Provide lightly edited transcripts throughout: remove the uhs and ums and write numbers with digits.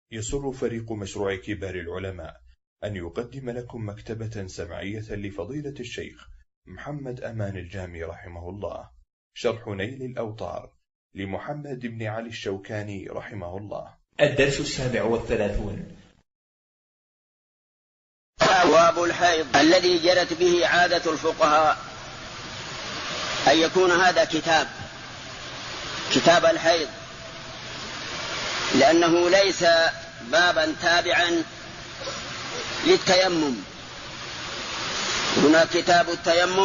يسر فريق مشروع كبار العلماء أن يقدم لكم مكتبة سمعية لفضيلة الشيخ محمد أمان الجامي رحمه الله، شرح نيل الأوطار لمحمد بن علي الشوكاني رحمه الله. الدرس 37. أبواب الحيض الذي جرت به عادة الفقهاء أن يكون هذا كتاب الحيض، لأنه ليس بابا تابعا للتيمم. هنا كتاب التيمم،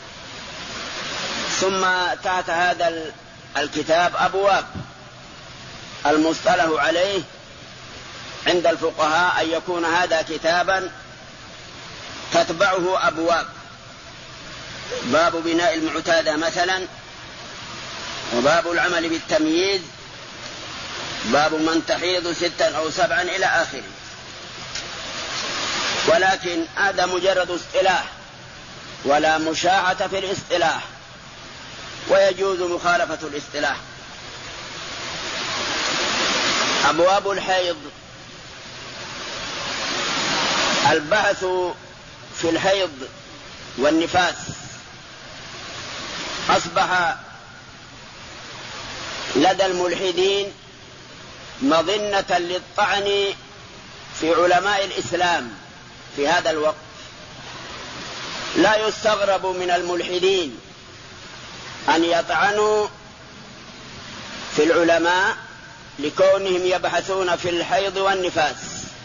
ثم تحت هذا الكتاب أبواب المصطلح عليه عند الفقهاء أن يكون هذا كتابا تتبعه أبواب: باب بناء المعتادة مثلا، وباب العمل بالتمييز، باب من تحيض 6 أو 7 إلى آخره. ولكن هذا مجرد اصطلاح ولا مشاعة في الاصطلاح، ويجوز مخالفة الاصطلاح. أبواب الحيض: البحث في الحيض والنفاس أصبح لدى الملحدين مظنة للطعن في علماء الإسلام في هذا الوقت. لا يستغرب من الملحدين أن يطعنوا في العلماء لكونهم يبحثون في الحيض والنفاس.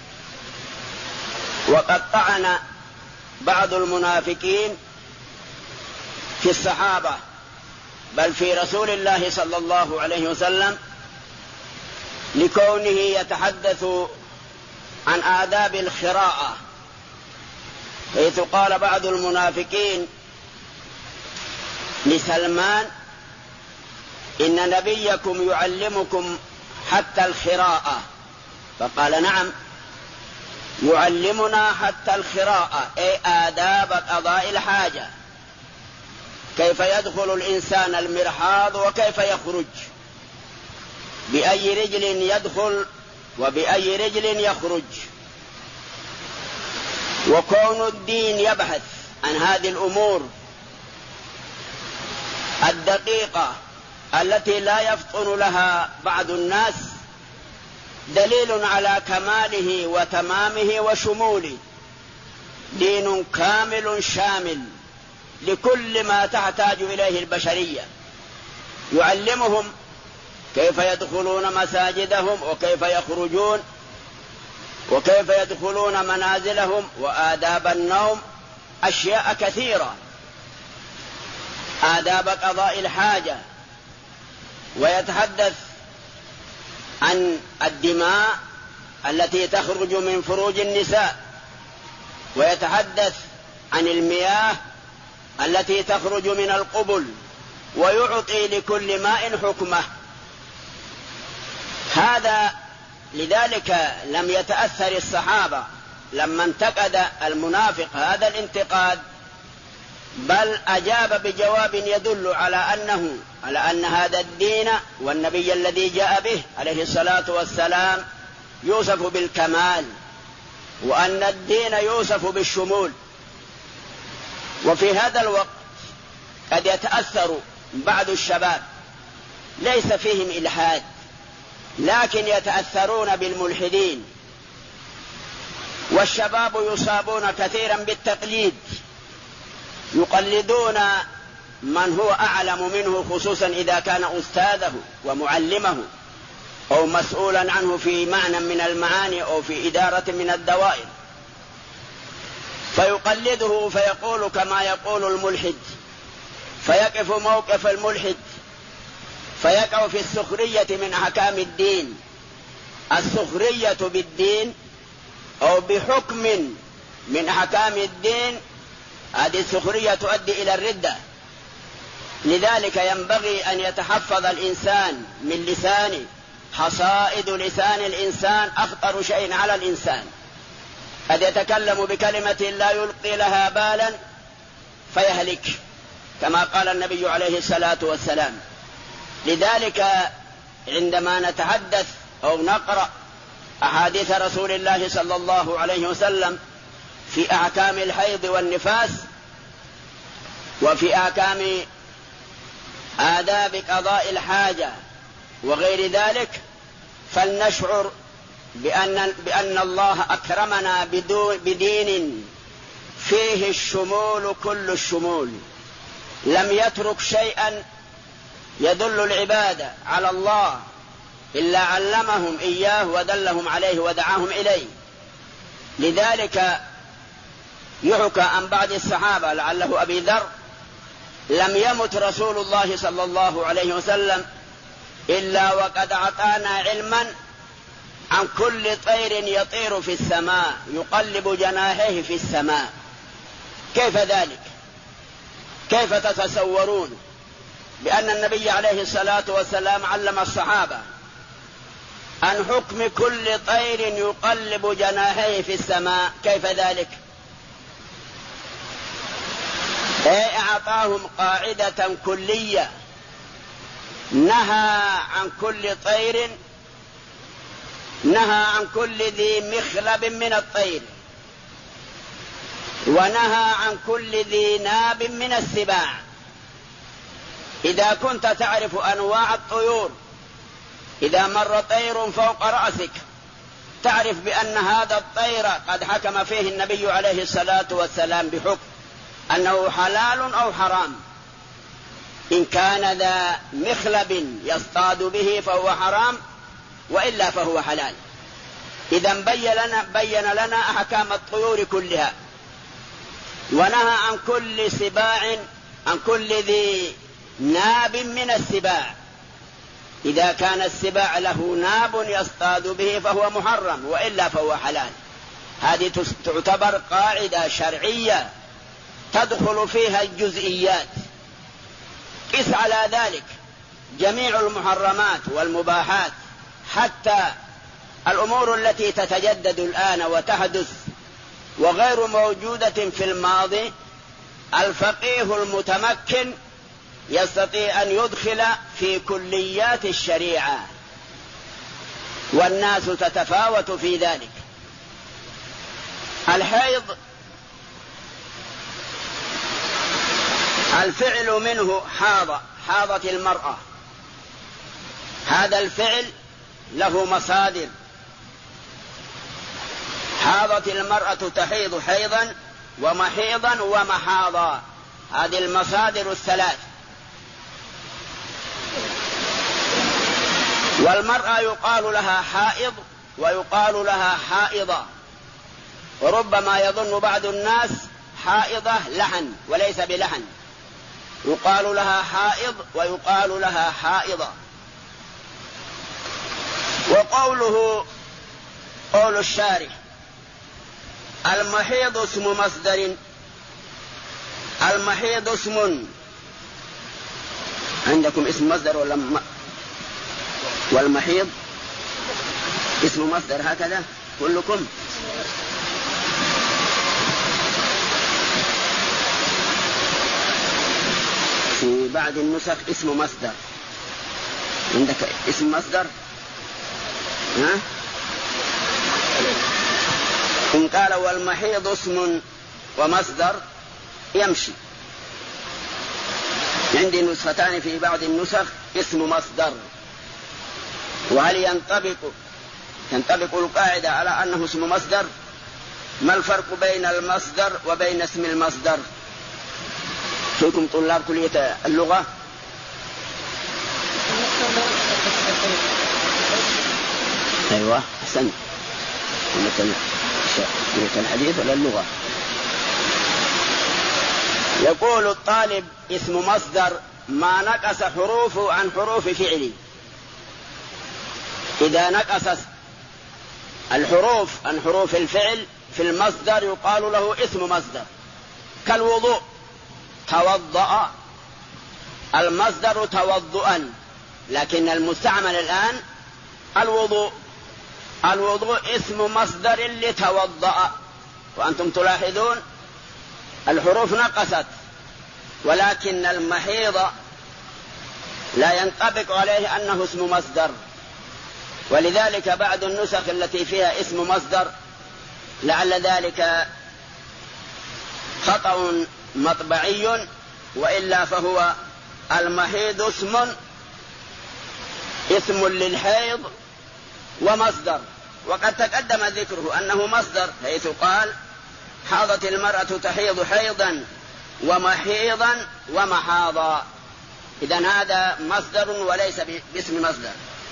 وقد طعن بعض المنافقين في الصحابة، بل في رسول الله صلى الله عليه وسلم، لكونه يتحدث عن آداب الخراءة، حيث قال بعض المنافقين لسلمان: إن نبيكم يعلمكم حتى الخراءة. فقال: نعم، يعلمنا حتى الخراءة، أي آداب قضاء الحاجة، كيف يدخل الإنسان المرحاض وكيف يخرج، بأي رجل يدخل وبأي رجل يخرج. وكون الدين يبحث عن هذه الأمور الدقيقة التي لا يفطن لها بعض الناس دليل على كماله وتمامه وشموله. دين كامل شامل لكل ما تحتاج إليه البشرية، يعلمهم كيف يدخلون مساجدهم وكيف يخرجون وكيف يدخلون منازلهم وآداب النوم، أشياء كثيرة، آداب قضاء الحاجة. ويتحدث عن الدماء التي تخرج من فروج النساء، ويتحدث عن المياه التي تخرج من القبل، ويعطي لكل ماء حكمه. هذا لذلك لم يتأثر الصحابة لما انتقد المنافق هذا الانتقاد، بل أجاب بجواب يدل على أن هذا الدين والنبي الذي جاء به عليه الصلاة والسلام يوصف بالكمال، وأن الدين يوصف بالشمول. وفي هذا الوقت قد يتأثر بعض الشباب، ليس فيهم إلحاد، لكن يتأثرون بالملحدين. والشباب يصابون كثيرا بالتقليد، يقلدون من هو أعلم منه، خصوصا إذا كان أستاذه ومعلمه أو مسؤولا عنه في معنى من المعاني أو في إدارة من الدوائر، فيقلده فيقول كما يقول الملحد، فيقف موقف الملحد، فيقع في السخرية من أحكام الدين. السخرية بالدين أو بحكم من أحكام الدين، هذه السخرية تؤدي إلى الردة. لذلك ينبغي أن يتحفظ الإنسان من لسانه. حصائد لسان الإنسان أخطر شيء على الإنسان، قد يتكلم بكلمة لا يلقي لها بالا فيهلك، كما قال النبي عليه الصلاة والسلام. لذلك عندما نتحدث أو نقرأ أحاديث رسول الله صلى الله عليه وسلم في أحكام الحيض والنفاس وفي أحكام آداب قضاء الحاجة وغير ذلك، فلنشعر بأن الله أكرمنا بدين فيه الشمول كل الشمول، لم يترك شيئا يدل العباد على الله إلا علمهم إياه ودلهم عليه ودعاهم إليه. لذلك يحكى عن بعض الصحابة لعله أبي ذر: لم يمت رسول الله صلى الله عليه وسلم إلا وقد أعطانا علما عن كل طير يطير في السماء يقلب جناحيه في السماء. كيف ذلك؟ كيف تتصورون بأن النبي عليه الصلاة والسلام علم الصحابة عن حكم كل طير يقلب جناحيه في السماء؟ كيف ذلك؟ أعطاهم قاعدة كلية، نهى عن كل طير، نهى عن كل ذي مخلب من الطير، ونهى عن كل ذي ناب من السباع. إذا كنت تعرف أنواع الطيور، إذا مر طير فوق رأسك تعرف بأن هذا الطير قد حكم فيه النبي عليه الصلاة والسلام بحكم أنه حلال أو حرام. إن كان ذا مخلب يصطاد به فهو حرام، وإلا فهو حلال. إذن بين لنا أحكام الطيور كلها، ونهى عن كل سباع، عن كل ذي ناب من السباع. إذا كان السباع له ناب يصطاد به فهو محرم، وإلا فهو حلال. هذه تعتبر قاعدة شرعية تدخل فيها الجزئيات. قس على ذلك جميع المحرمات والمباحات، حتى الأمور التي تتجدد الآن وتحدث وغير موجودة في الماضي، الفقيه المتمكن يستطيع أن يدخل في كليات الشريعة، والناس تتفاوت في ذلك. الحيض الفعل منه حاضت المرأة، هذا الفعل له مصادر. حاضت المرأة تحيض حيضا ومحيضا ومحاضا، هذه المصادر الثلاث. والمرأة يقال لها حائض ويقال لها حائضة، وربما يظن بعض الناس حائضة لحن وليس بلحن، يقال لها حائض ويقال لها حائضة. وقوله قول الشارح: المحيض اسم مصدر. المحيض اسم، عندكم اسم مصدر ولا والمحيض اسم مصدر هكذا كلكم؟ في بعض النسخ اسم مصدر. عندك اسم مصدر؟ ها؟ إن قال والمحيض اسم ومصدر يمشي. عندي نسختان في بعض النسخ اسم مصدر. وهل تنطبق القاعدة على أنه اسم مصدر؟ ما الفرق بين المصدر وبين اسم المصدر؟ فيكم طلاب كلية اللغة؟ أيوة أحسن. كلية الحديث ولا اللغة؟ يقول الطالب اسم مصدر ما نقص حروفه عن حروف فعله. إذا نقصت الحروف عن حروف الفعل في المصدر يقال له اسم مصدر. كالوضوء، توضأ، المصدر توضؤا، لكن المستعمل الآن الوضوء. الوضوء اسم مصدر لتوضأ، وأنتم تلاحظون الحروف نقصت، ولكن المحيض لا ينطبق عليه أنه اسم مصدر، ولذلك بعض النسخ التي فيها اسم مصدر لعل ذلك خطأ مطبعي، وإلا فهو المحيض اسم للحيض ومصدر، وقد تقدم ذكره أنه مصدر، حيث قال حاضت المرأة تحيض حيضا ومحيضا ومحاضا. إذن هذا مصدر وليس باسم مصدر.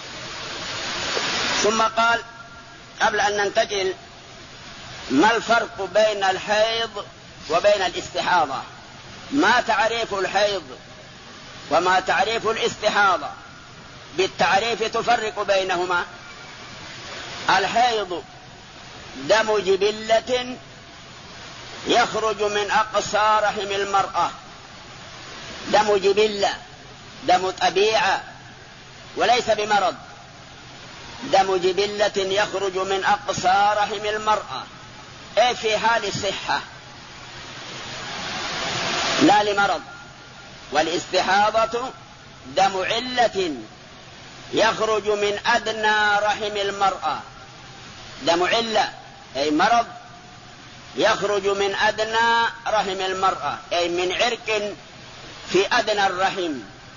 ثم قال قبل أن ننتقل ما الفرق بين الحيض وبين الاستحاضة، ما تعريف الحيض وما تعريف الاستحاضة، بالتعريف تفرق بينهما. الحيض دم جبلة يخرج من أقصى رحم المرأة، دم جبلة، دم طبيعة وليس بمرض، دم جبلة يخرج من أقصى رحم المرأة، أي في حال الصحة لا لمرض. والاستحاضة دم علة يخرج من أدنى رحم المرأة، دم علة أي مرض يخرج من أدنى رحم المرأة، أي من عرق في أدنى الرحم،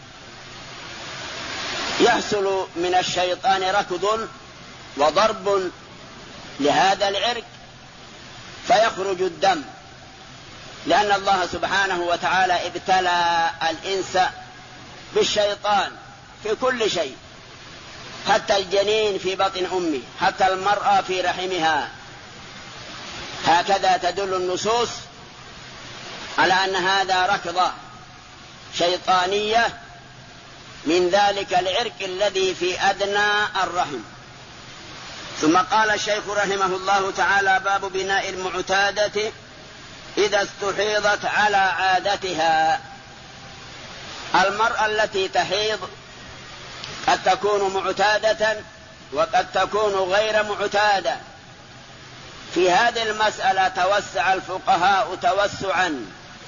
يحصل من الشيطان ركض وضرب لهذا العرق فيخرج الدم، لأن الله سبحانه وتعالى ابتلى الإنس بالشيطان في كل شيء، حتى الجنين في بطن أمه، حتى المرأة في رحمها. هكذا تدل النصوص على أن هذا ركضة شيطانية من ذلك العرق الذي في أدنى الرحم. ثم قال الشيخ رحمه الله تعالى: باب بناء المعتادة إذا استحيضت على عادتها. المرأة التي تحيض قد تكون معتادة وقد تكون غير معتادة. في هذه المسألة توسع الفقهاء توسعا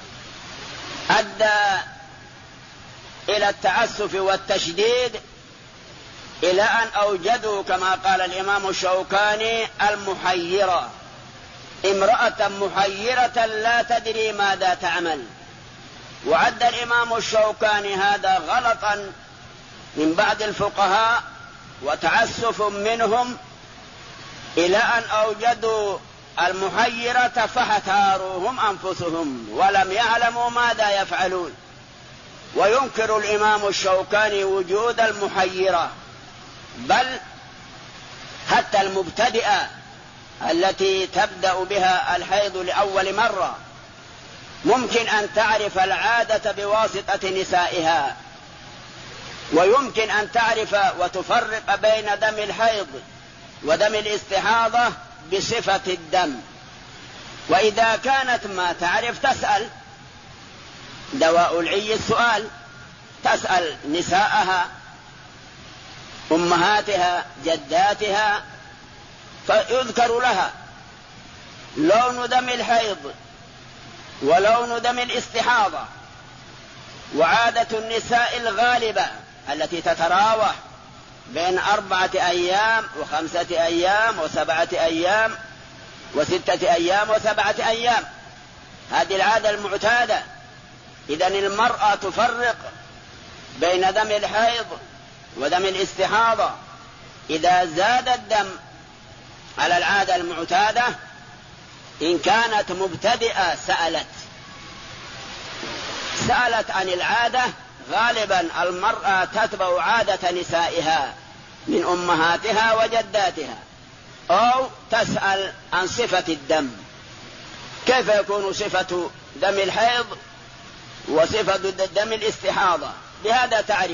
أدى إلى التعسف والتشديد، إلى أن أوجدوا كما قال الإمام الشوكاني المحيرة، امرأة محيرة لا تدري ماذا تعمل. وعد الإمام الشوكاني هذا غلطا من بعض الفقهاء وتعسف منهم، إلى أن أوجدوا المحيرة فاحتاروهم أنفسهم ولم يعلموا ماذا يفعلون. وينكر الإمام الشوكاني وجود المحيرة، بل حتى المبتدئة التي تبدأ بها الحيض لأول مرة ممكن أن تعرف العادة بواسطة نسائها، ويمكن أن تعرف وتفرق بين دم الحيض ودم الاستحاضة بصفة الدم. وإذا كانت ما تعرف تسأل، دواء العي السؤال، تسأل نساءها أمهاتها جداتها فيذكر لها لون دم الحيض ولون دم الاستحاضة. وعادة النساء الغالبة التي تتراوح بين 4 أيام و5 أيام و7 أيام و6 أيام و7 أيام، هذه العادة المعتادة. إذن المرأة تفرق بين دم الحيض ودم الاستحاضة. إذا زاد الدم على العادة المعتادة إن كانت مبتدئة سألت عن العادة. غالبا المرأة تتبع عادة نسائها من أمهاتها وجداتها، أو تسأل عن صفة الدم، كيف يكون صفة دم الحيض وصفة دم الاستحاضة، بهذا تعرف.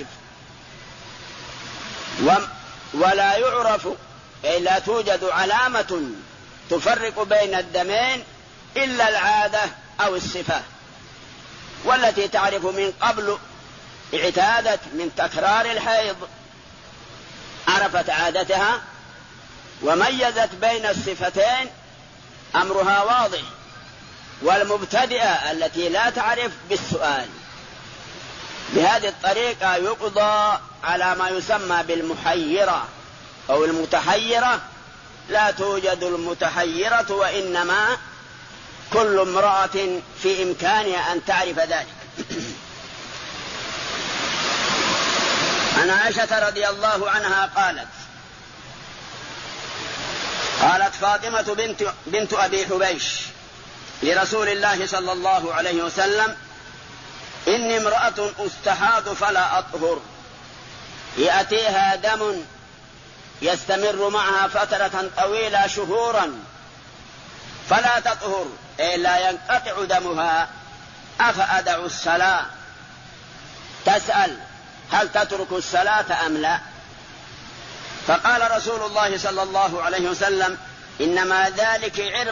ولا يعرف، أي لا توجد علامة تفرق بين الدمين إلا العادة أو الصفة. والتي تعرف من قبل اعتادت من تكرار الحيض عرفت عادتها وميزت بين الصفتين أمرها واضح. والمبتدئة التي لا تعرف بالسؤال. بهذه الطريقة يقضى على ما يسمى بالمحيرة، أو المتحيرة لا توجد المتحيرة، وإنما كل امرأة في إمكانها أن تعرف ذلك. عن عائشة رضي الله عنها قالت فاطمة بنت أبي حبيش لرسول الله صلى الله عليه وسلم: إني امرأة أستحاض فلا أطهر، يأتيها دم يستمر معها فترة طويلة شهورا فلا تطهر، أي لا ينقطع دمها، أفأدع الصلاة؟ تسأل هل تترك الصلاة أم لا؟ فقال رسول الله صلى الله عليه وسلم: إنما ذلك عرق،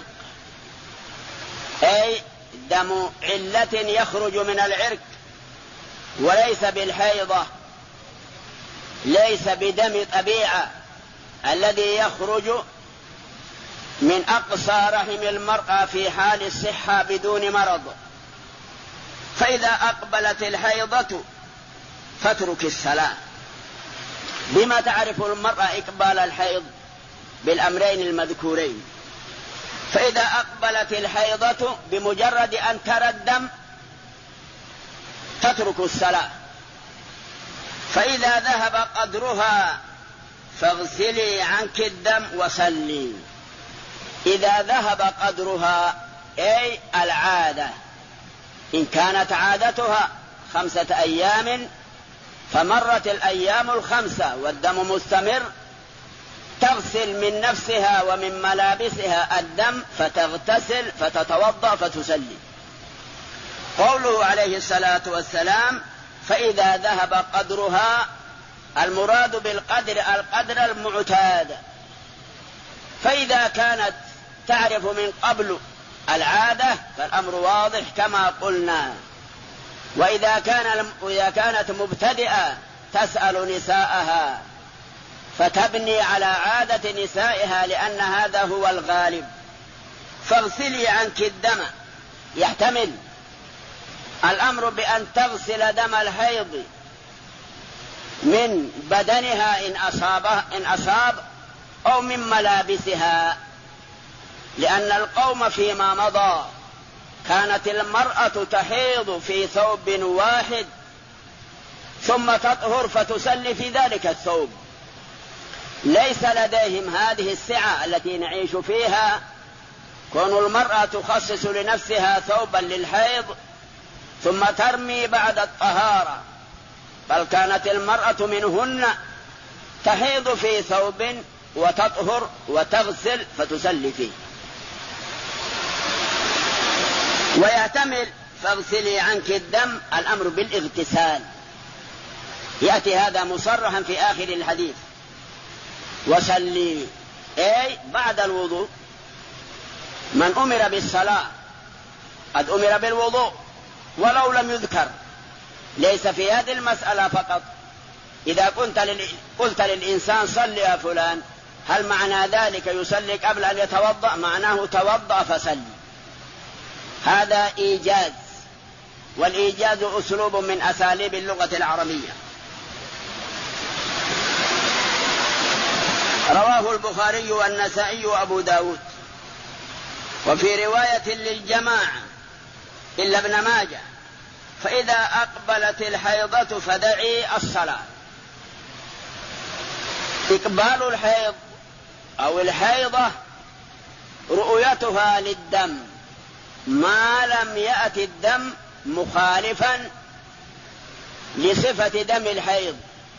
أي دم علة يخرج من العرق، وليس بالحيضة، ليس بدم طبيعة الذي يخرج من أقصى رحم المرأة في حال الصحة بدون مرض. فإذا أقبلت الحيضة فاترك الصلاة. بما تعرف المرأة إقبال الحيض؟ بالأمرين المذكورين. فإذا أقبلت الحيضة بمجرد أن ترى الدم تترك الصلاة. فإذا ذهب قدرها فاغسلي عنك الدم وصلي. إذا ذهب قدرها أي العادة، إن كانت عادتها 5 أيام فمرت الأيام 5 والدم مستمر، تغسل من نفسها ومن ملابسها الدم، فتغتسل فتتوضأ فتصلي. قوله عليه الصلاة والسلام: فإذا ذهب قدرها، المراد بالقدر القدر المعتاد. فإذا كانت تعرف من قبل العادة فالأمر واضح كما قلنا. وإذا كانت مبتدئة تسأل نساءها فتبني على عادة نسائها، لأن هذا هو الغالب. فاغسلي عنك الدم، يحتمل الأمر بأن تغسل دم الحيض من بدنها إن أصاب أو من ملابسها، لأن القوم فيما مضى كانت المرأة تحيض في ثوب واحد ثم تطهر فتسلي في ذلك الثوب. ليس لديهم هذه السعة التي نعيش فيها، كون المرأة تخصص لنفسها ثوبا للحيض ثم ترمي بعد الطهارة، بل كانت المرأة منهن تحيض في ثوب وتطهر وتغسل فتسلي فيه. ويحتمل فاغسلي عنك الدم الأمر بالاغتسال، يأتي هذا مصرحا في آخر الحديث. وصلي أي بعد الوضوء. من أمر بالصلاة قد أمر بالوضوء ولو لم يذكر، ليس في هذه المسألة فقط. إذا قلت للإنسان صل يا فلان، هل معنى ذلك يصلي قبل أن يتوضأ؟ معناه توضأ فصلي. هذا إيجاز، والإيجاز أسلوب من أساليب اللغة العربية. رواه البخاري والنسائي وأبو داود، وفي رواية للجماعة إلا ابن ماجه: فإذا أقبلت الحيضة فدعي الصلاة. إقبال الحيض أو الحيضة رؤيتها للدم ما لم يأتي الدم مخالفا لصفة دم الحيض.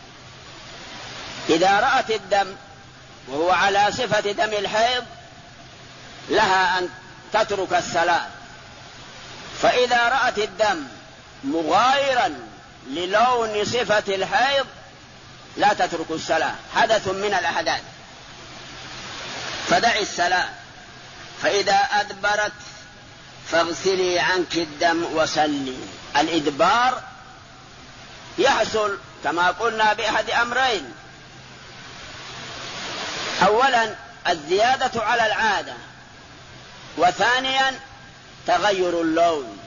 إذا رأت الدم وهو على صفة دم الحيض لها أن تترك الصلاة. فإذا رأت الدم مغايرا للون صفة الحيض لا تترك الصلاة، حدث من الأحداث، فدعي الصلاة. فإذا أدبرت فاغسلي عنك الدم وصلي. الإدبار يحصل كما قلنا بأحد أمرين: أولا الزيادة على العادة، وثانيا تغير اللون،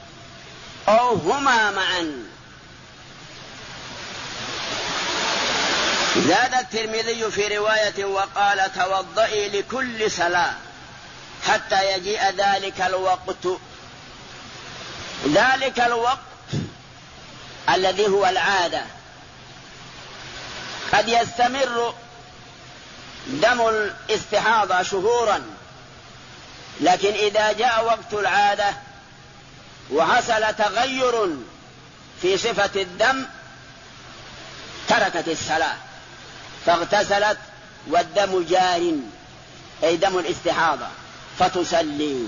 أو هما معا. زاد الترمذي في رواية وقال توضئي لكل صلاة حتى يجيء ذلك الوقت. ذلك الوقت الذي هو العادة، قد يستمر دم الاستحاضة شهورا، لكن إذا جاء وقت العادة وحصل تغير في صفة الدم تركت الصلاة فاغتسلت والدم جار، أي دم الاستحاضة، فتصلي.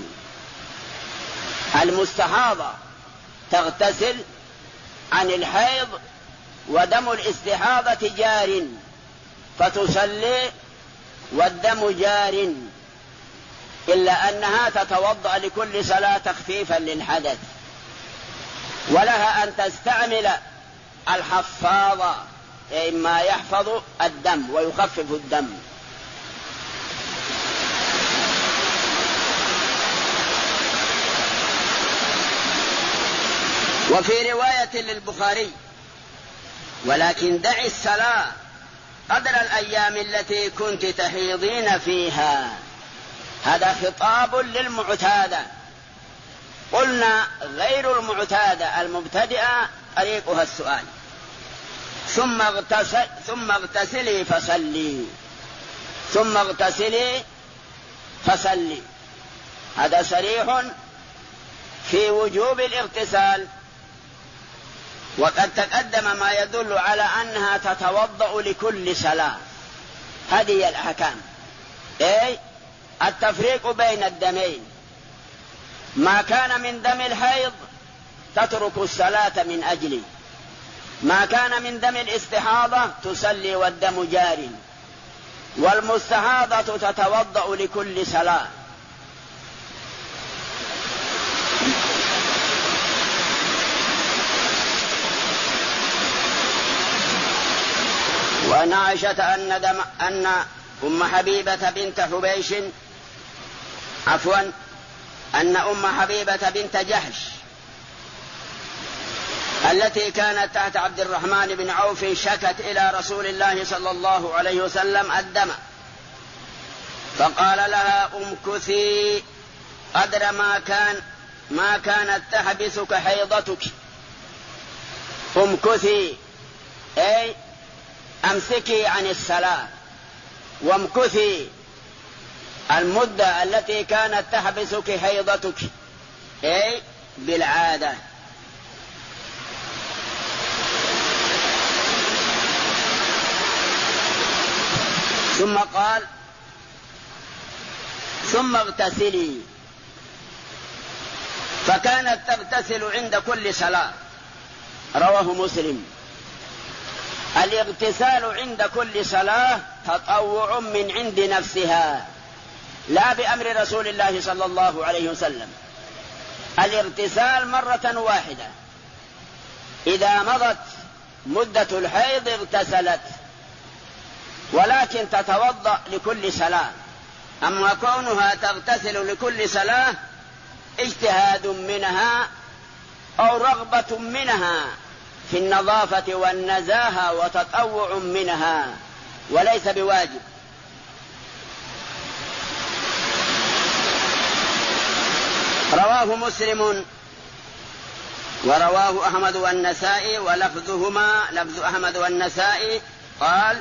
المستحاضة تغتسل عن الحيض ودم الاستحاضة جار فتصلي والدم جار، إلا أنها تتوضأ لكل صلاة تخفيفا للحدث، ولها أن تستعمل الحفاظة، أي ما يحفظ الدم ويخفف الدم. وفي رواية للبخاري ولكن دعي الصلاة قدر الأيام التي كنت تحيضين فيها. هذا خطاب للمعتادة. قلنا غير المعتادة المبتدئة طريقها السؤال ثم اغتسلي فصلي، ثم اغتسلي فصلي. هذا صريح في وجوب الاغتسال، وقد تقدم ما يدل على أنها تتوضأ لكل صلاة. هذه الأحكام، أي التفريق بين الدمين. ما كان من دم الحيض تترك الصلاة من أجله، ما كان من دم الاستحاضة تصلي والدم جار، والمستحاضة تتوضأ لكل صلاة. وعن عائشة أن أم حبيبة بنت حبيش أن أم حبيبة بنت جحش التي كانت تحت عبد الرحمن بن عوف شكت إلى رسول الله صلى الله عليه وسلم الدم، فقال لها امكثي قدر ما كانت تحبسك حيضتك. امكثي أي أمسكي عن الصلاة، وامكثي المدة التي كانت تحبسك حيضتك، أي بالعادة. ثم قال ثم اغتسلي، فكانت تغتسل عند كل صلاة. رواه مسلم. الاغتسال عند كل صلاة تطوع من عند نفسها، لا بأمر رسول الله صلى الله عليه وسلم. الاغتسال مرة واحدة، إذا مضت مدة الحيض اغتسلت، ولكن تتوضأ لكل صلاة. أما كونها تغتسل لكل صلاة اجتهاد منها أو رغبة منها في النظافة والنزاهة وتطوع منها، وليس بواجب. رواه مسلم ورواه أحمد والنسائي، ولفظهما لفظ أحمد والنسائي قال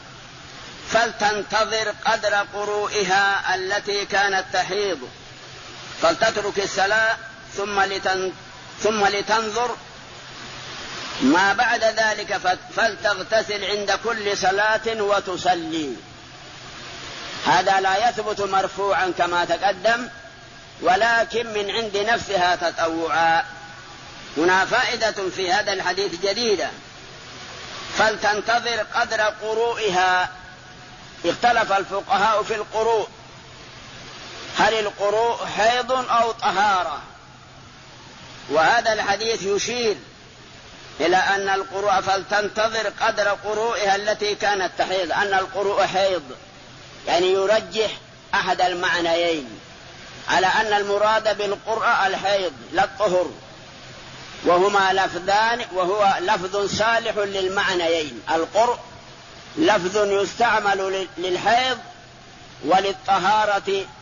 فلتنتظر قدر قروئها التي كانت تحيض، فلتترك الصلاة ثم لتنظر ما بعد ذلك فلتغتسل عند كل صلاة وتصلي. هذا لا يثبت مرفوعا كما تقدم، ولكن من عند نفسها تطوعا. هنا فائدة في هذا الحديث جديدة، فلتنتظر قدر قروئها. اختلف الفقهاء في القروء، هل القروء حيض أو طهارة؟ وهذا الحديث يشير إلى أن القروء فلتنتظر قدر قروئها التي كانت تحيض، أن القروء حيض، يعني يرجح أحد المعنيين على أن المراد بالقرء الحيض لا الطهر، وهما لفظان، وهو لفظ صالح للمعنيين، القرء لفظ يستعمل للحيض وللطهارة،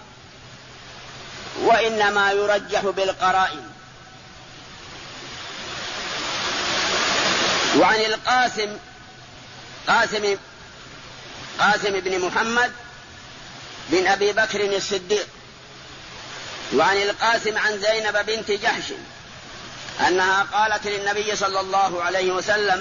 وإنما يرجح بالقرائن. وعن قاسم بن محمد بن أبي بكر الصديق، وعن القاسم عن زينب بنت جحش أنها قالت للنبي صلى الله عليه وسلم: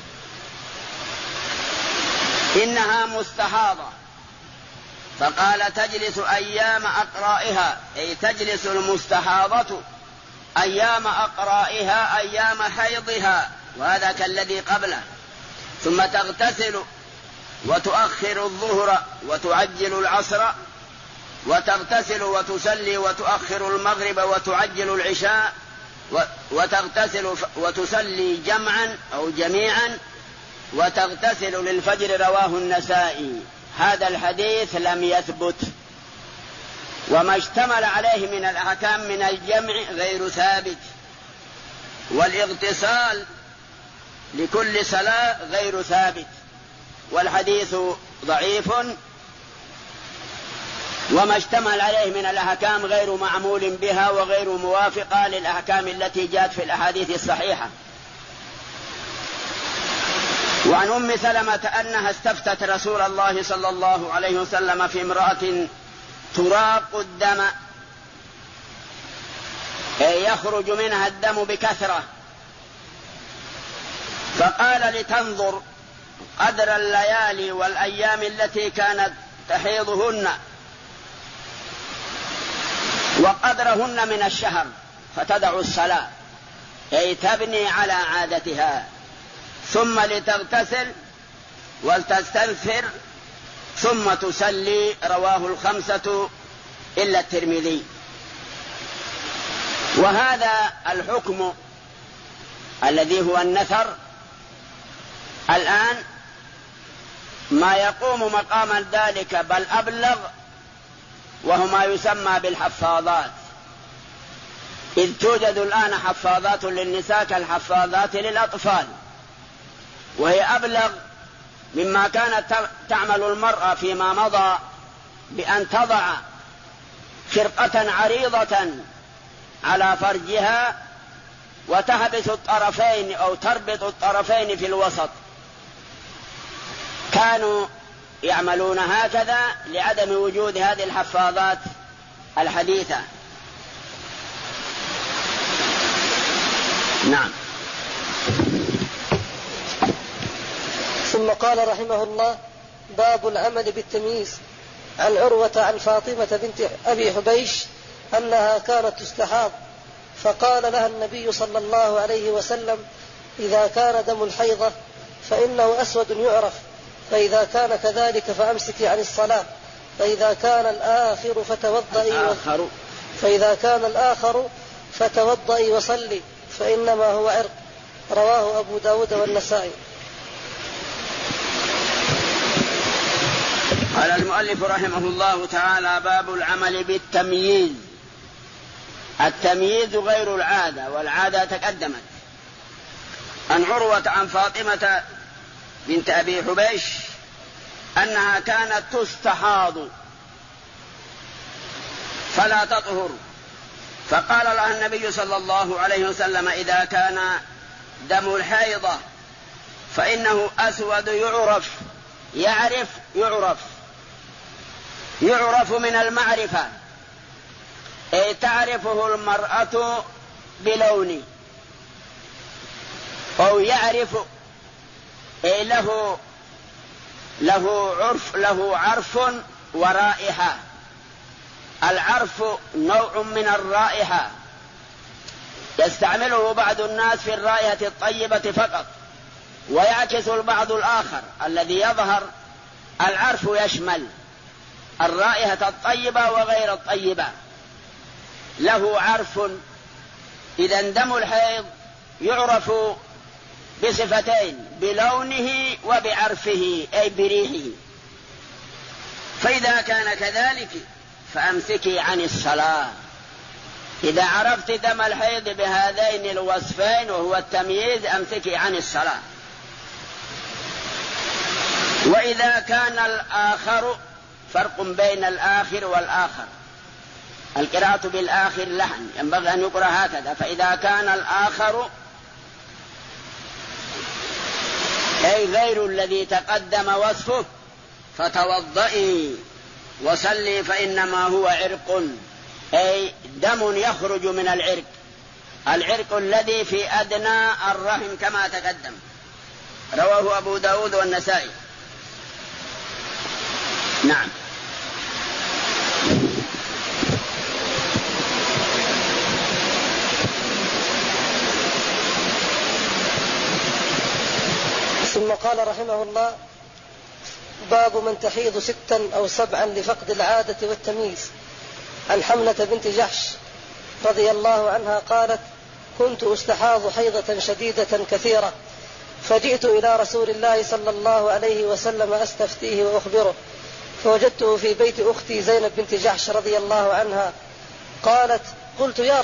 إنها مستحاضة. فقال: تجلس أيام أقرائها، أي تجلس المستحاضة أيام أقرائها أيام حيضها، وهذا كالذي قبله، ثم تغتسل وتؤخر الظهر وتعجل العصر، وتغتسل وتصلي وتؤخر المغرب وتعجل العشاء، وتغتسل وتصلي جمعا أو جميعا، وتغتسل للفجر. رواه النسائي. هذا الحديث لم يثبت، وما اشتمل عليه من الأحكام من الجمع غير ثابت، والاغتسال لكل صلاة غير ثابت، والحديث ضعيف، وما اشتمل عليه من الأحكام غير معمول بها وغير موافقة للأحكام التي جاءت في الأحاديث الصحيحة. وعن أم سلمة أنها استفتت رسول الله صلى الله عليه وسلم في امرأة تراق الدم، يخرج منها الدم بكثرة، فقال لتنظر قدر الليالي والأيام التي كانت تحيضهن وقدرهن من الشهر، فتدع الصلاة، أي تبني على عادتها، ثم لتغتسل وتستنثر ثم تصلي. رواه الخمسة إلا الترمذي. وهذا الحكم الذي هو النثر الآن ما يقوم مقام ذلك بل أبلغ، وهو ما يسمى بالحفاظات، إذ توجد الآن حفاظات للنساء كالحفاظات للأطفال، وهي أبلغ مما كانت تعمل المرأة فيما مضى بأن تضع خرقة عريضة على فرجها وتحبس الطرفين أو تربط الطرفين في الوسط. كانوا يعملون هكذا لعدم وجود هذه الحفاظات الحديثة. نعم. ثم قال رحمه الله: باب العمل بالتمييز. عن عروة عن فاطمة بنت أبي حبيش أنها كانت تستحاض، فقال لها النبي صلى الله عليه وسلم: إذا كان دم الحيضة فإنه أسود يعرف، فإذا كان كذلك فأمسكي عن الصلاة، فإذا كان الآخر فتوضئي وصلي، فإنما هو عرق. رواه أبو داود والنسائي. قال المؤلف رحمه الله تعالى: باب العمل بالتمييز. التمييز غير العادة، والعادة تقدمت. عن عروة عن فاطمة بنت أبي حبيش أنها كانت تستحاض فلا تطهر، فقال لها النبي صلى الله عليه وسلم: إذا كان دم الحيضة فإنه أسود يعرف من المعرفة، أي تعرفه المرأة بلونه، أو يعرف أي له عرف ورائحة. العرف نوع من الرائحة يستعمله بعض الناس في الرائحة الطيبة فقط، ويعكس البعض الآخر الذي يظهر العرف يشمل الرائحة الطيبة وغير الطيبة، له عرف. إذا دم الحيض يعرف بصفتين: بلونه وبعرفه، أي بريحه. فإذا كان كذلك فأمسكي عن الصلاة. إذا عرفت دم الحيض بهذين الوصفين وهو التمييز، أمسكي عن الصلاة. وإذا كان الآخر، فرق بين الآخر والآخر، القراءة بالآخر لحن، ينبغي أن يقرأ هكذا. فإذا كان الآخر أي غير الذي تقدم وصفه فتوضئي وصلي فإنما هو عرق، أي دم يخرج من العرق، العرق الذي في أدنى الرحم كما تقدم، رواه أبو داود والنسائي. نعم. ثم قال رحمه الله: باب من تحيض 6 أو 7 لفقد العادة والتمييز. عن حملة بنت جحش رضي الله عنها قالت: كنت أستحاض حيضة شديدة كثيرة، فجئت إلى رسول الله صلى الله عليه وسلم أستفتيه وأخبره، فوجدته في بيت أختي زينب بنت جحش رضي الله عنها. قالت: قلت يا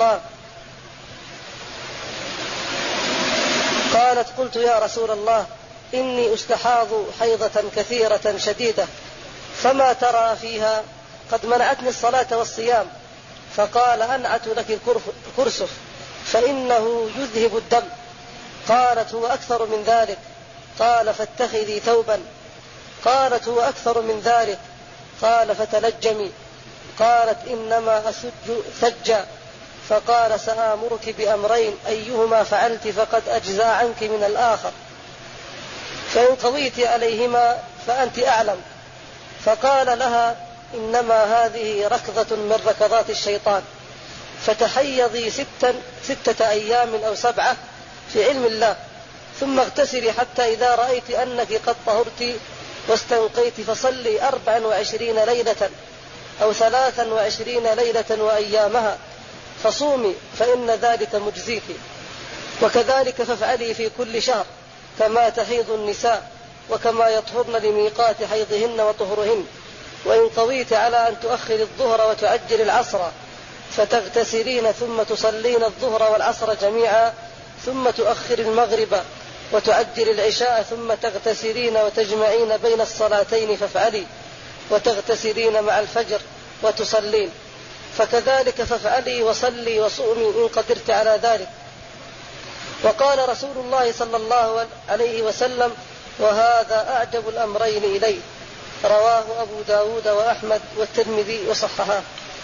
رسول الله إني أستحاض حيضة كثيرة شديدة، فما ترى فيها؟ قد منعتني الصلاة والصيام. فقال: أنعت لك الكرسف فإنه يذهب الدم. قالت: هو أكثر من ذلك. قال: فاتخذي ثوبا. قالت: هو أكثر من ذلك. قال: فتلجمي. قالت: إنما أسج ثجا. فقال: سآمرك بأمرين، أيهما فعلت فقد أجزى عنك من الآخر، فإن قضيت عليهما فأنت أعلم. فقال لها: إنما هذه ركضة من ركضات الشيطان، فتحيضي 6 أيام أو 7 في علم الله، ثم اغتسلي حتى إذا رأيت أنك قد طهرت واستنقيت فصلي 24 ليلة أو 23 ليلة وأيامها، فصومي فإن ذلك مجزيك. وكذلك فافعلي في كل شهر كما تحيض النساء وكما يطهرن لميقات حيضهن وطهرهن. وإن قضيت على أن تؤخر الظهر وتعجل العصر فتغتسلين ثم تصلين الظهر والعصر جميعا، ثم تؤخر المغرب وتعجل العشاء ثم تغتسلين وتجمعين بين الصلاتين فافعلي، وتغتسلين مع الفجر وتصلين. فكذلك فافعلي وصلي وصومي إن قدرت على ذلك. وقال رسول الله صلى الله عليه وسلم: وهذا أعجب الأمرين إلي. رواه أبو داود وأحمد والترمذي وصححه.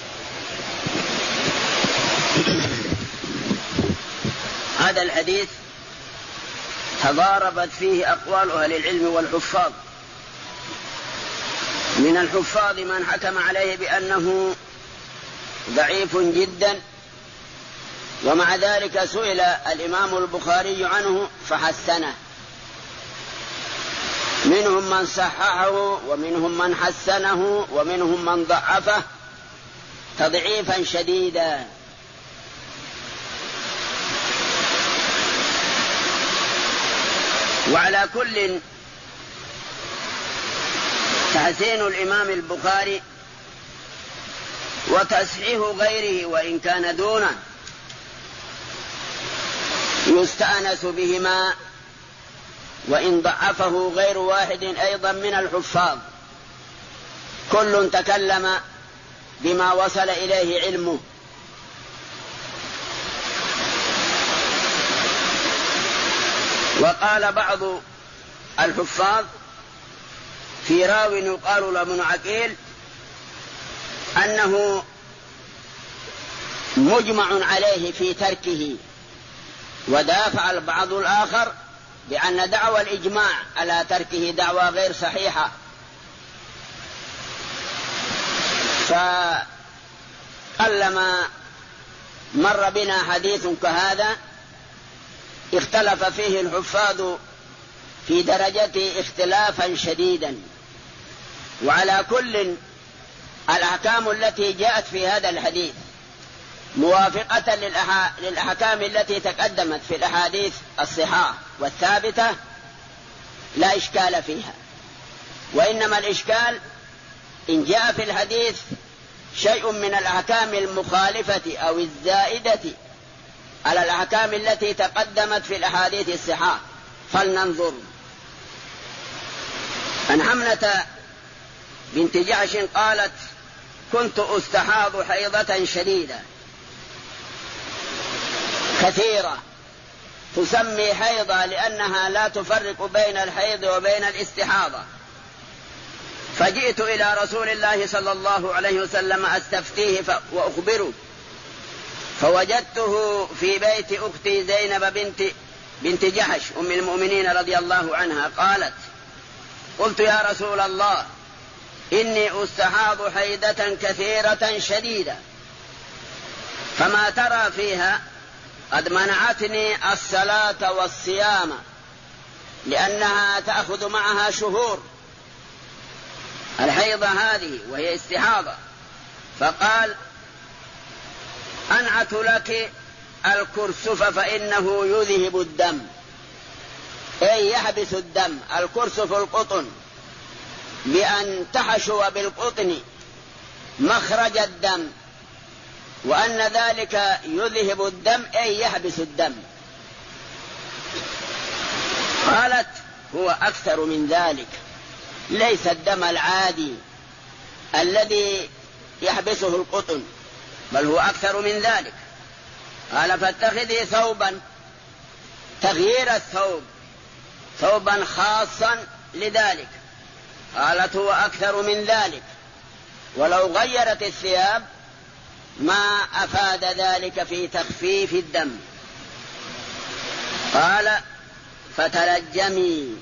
هذا الحديث تضاربت فيه أقوال أهل العلم والحفاظ. من الحفاظ من حكم عليه بأنه ضعيف جدا، ومع ذلك سئل الإمام البخاري عنه فحسنه. منهم من صححه ومنهم من حسنه ومنهم من ضعفه تضعيفا شديدا. وعلى كل، تحسين الإمام البخاري وتصحيح غيره وإن كان دونه يستأنس بهما، وإن ضعفه غير واحد أيضا من الحفاظ، كل تكلم بما وصل إليه علمه. وقال بعض الحفاظ في راو يقال له ابن عقيل أنه مجمع عليه في تركه، ودافع البعض الآخر بأن دعوى الإجماع على تركه دعوى غير صحيحة. فقلما مر بنا حديث كهذا اختلف فيه الحفاظ في درجته اختلافا شديدا. وعلى كل، الأحكام التي جاءت في هذا الحديث موافقة للأحكام التي تقدمت في الأحاديث الصحاح والثابتة لا إشكال فيها، وإنما الإشكال إن جاء في الحديث شيء من الأحكام المخالفة أو الزائدة على الأحكام التي تقدمت في الأحاديث الصحاح، فلننظر عن حمنة بنت جحش قالت: كنت أستحاض حيضة شديدة كثيرة تسمي حيضة لأنها لا تفرق بين الحيض وبين الاستحاضة، فجئت إلى رسول الله صلى الله عليه وسلم أستفتيه وأخبره، فوجدته في بيت أختي زينب بنت جحش أم المؤمنين رضي الله عنها. قالت: قلت: يا رسول الله، إني أستحاض حيدة كثيرة شديدة، فما ترى فيها؟ قد منعتني الصلاة والصيام لأنها تأخذ معها شهور الحيضة هذه وهي استحاضة. فقال: أنعت لك الكرسف فإنه يذهب الدم، أي يحبس الدم. الكرسف القطن، بأن تحشو بالقطن مخرج الدم، وأن ذلك يذهب الدم أي يحبس الدم. قالت: هو أكثر من ذلك، ليس الدم العادي الذي يحبسه القطن، بل هو أكثر من ذلك. قال: فاتخذي ثوبا، تغيير الثوب، ثوبا خاصا لذلك. قالت: هو أكثر من ذلك، ولو غيرت الثياب ما أفاد ذلك في تخفيف الدم. قال: فتلجمي،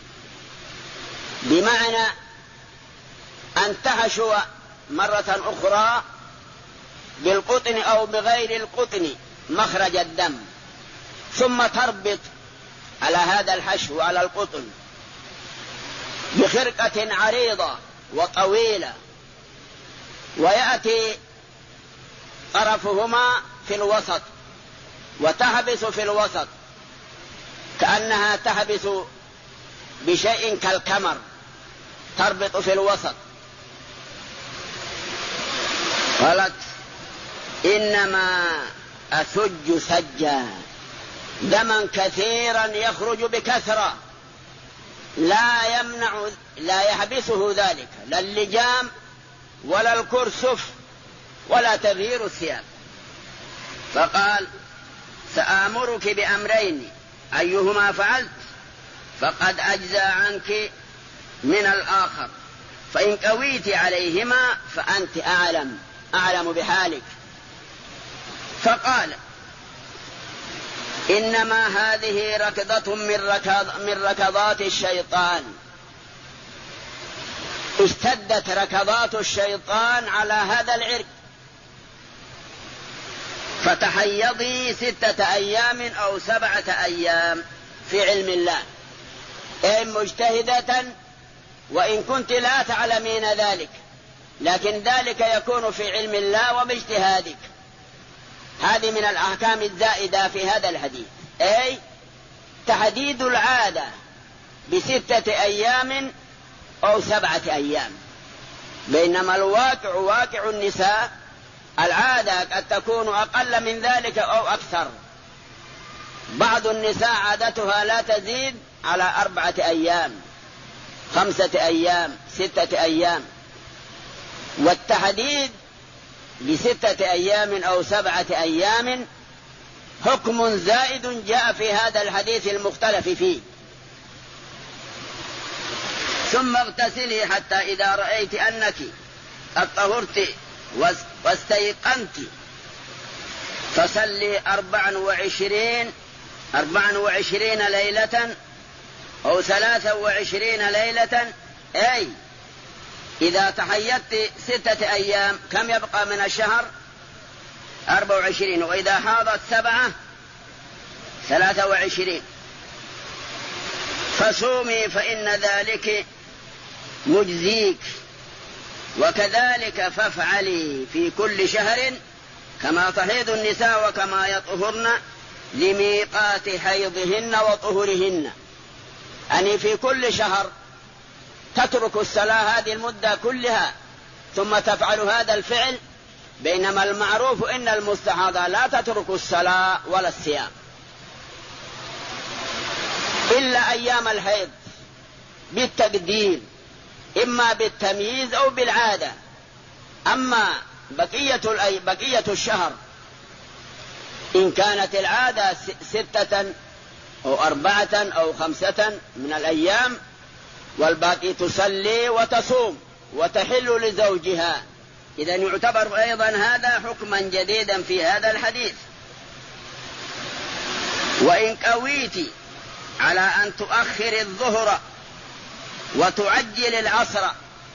بمعنى أن تحشو مرة أخرى بالقطن أو بغير القطن مخرج الدم، ثم تربط على هذا الحشو على القطن بخرقة عريضة وطويلة، ويأتي طرفهما في الوسط وتحبس في الوسط كأنها تحبس بشيء كالكمر، تربط في الوسط. قالت: إنما أثج ثجا، دما كثيرا يخرج بكثرة، لا يحبسه ذلك، لا اللجام ولا الكرسف ولا تغيير الثياب. فقال: سآمرك بأمرين، أيهما فعلت فقد أجزى عنك من الآخر، فإن قويت عليهما فأنت أعلم بحالك. فقال: إنما هذه ركضة من ركضات الشيطان، اشتدت ركضات الشيطان على هذا العرق، فتحيضي 6 أيام أو 7 أيام في علم الله، أي مجتهدة، وإن كنت لا تعلمين ذلك، لكن ذلك يكون في علم الله وباجتهادك. هذه من الأحكام الزائدة في هذا الحديث، أي تحديد العادة ب6 أيام أو 7 أيام، بينما الواقع واقع النساء العادة قد تكون أقل من ذلك أو أكثر. بعض النساء عادتها لا تزيد على 4 أيام، 5 أيام، 6 أيام، والتحديد ب6 أيام أو 7 أيام حكم زائد جاء في هذا الحديث المختلف فيه. ثم اغتسلي حتى إذا رأيت أنك قد طهرت واستيقنت فصلي 24 ليلة أو 23 ليلة، أي إذا تحيضت 6 أيام كم يبقى من الشهر؟ 24، وإذا حاضت 7 23. فصومي فإن ذلك مجزيك، وكذلك فافعلي في كل شهر كما تحيض النساء وكما يطهرن لميقات حيضهن وطهورهن. أني في كل شهر تترك الصلاة هذه المدة كلها ثم تفعل هذا الفعل، بينما المعروف إن المستحاضة لا تترك الصلاة ولا الصيام إلا أيام الحيض بالتقدير، إما بالتمييز أو بالعادة. أما بقية الشهر إن كانت العادة 6 أو 4 أو 5 من الأيام، والباقي تصلي وتصوم وتحل لزوجها، إذن يعتبر أيضا هذا حكما جديدا في هذا الحديث. وإن قويت على أن تؤخر الظهر وتعجل العصر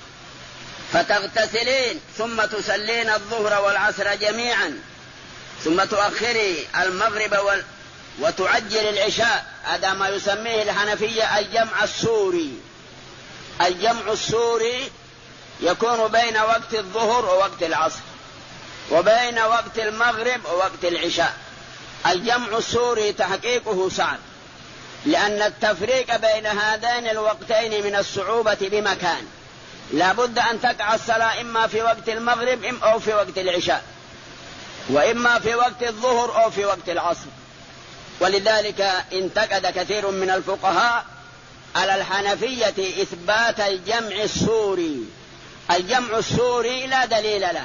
فتغتسلين ثم تسلين الظهر والعصر جميعا، ثم تؤخري المغرب وتعجل العشاء، هذا ما يسميه الحنفية الجمع السوري. الجمع السوري يكون بين وقت الظهر ووقت العصر، وبين وقت المغرب ووقت العشاء. الجمع السوري تحقيقه صعب، لأن التفريق بين هذين الوقتين من الصعوبة بمكان. لا بد أن تقع الصلاة إما في وقت المغرب أو في وقت العشاء، وإما في وقت الظهر أو في وقت العصر. ولذلك انتقد كثير من الفقهاء على الحنفية إثبات الجمع السوري. الجمع السوري لا دليل له،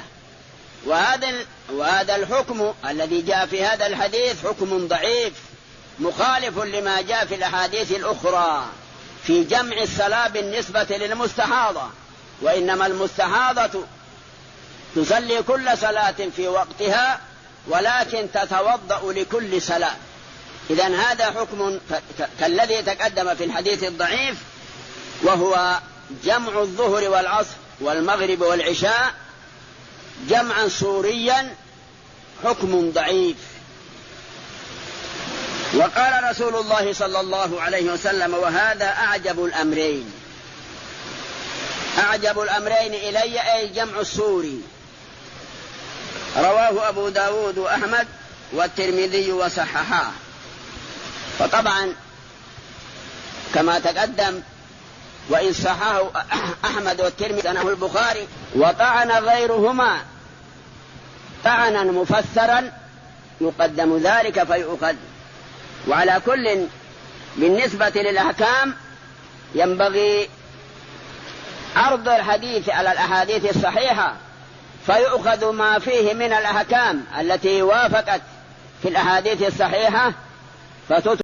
وهذا الحكم الذي جاء في هذا الحديث حكم ضعيف مخالف لما جاء في الأحاديث الأخرى في جمع الصلاة بالنسبة للمستحاضة. وإنما المستحاضة تصلي كل صلاة في وقتها، ولكن تتوضأ لكل صلاة. إذن هذا حكم كالذي تقدم في الحديث الضعيف، وهو جمع الظهر والعصر والمغرب والعشاء جمعا سوريا، حكم ضعيف. وقال رسول الله صلى الله عليه وسلم: وهذا أعجب الأمرين. أعجب الأمرين إلي أي جمع السوري. رواه أبو داود وأحمد والترمذي وصححاه. فطبعا كما تقدم، وإن صححه أحمد والترمذي سنه البخاري، وطعن غيرهما طعنا مفسرا يقدم ذلك فيؤخذ. وعلى كل بالنسبة للأحكام ينبغي عرض الحديث على الأحاديث الصحيحة، فيؤخذ ما فيه من الأحكام التي وافقت في الأحاديث الصحيحة فتترك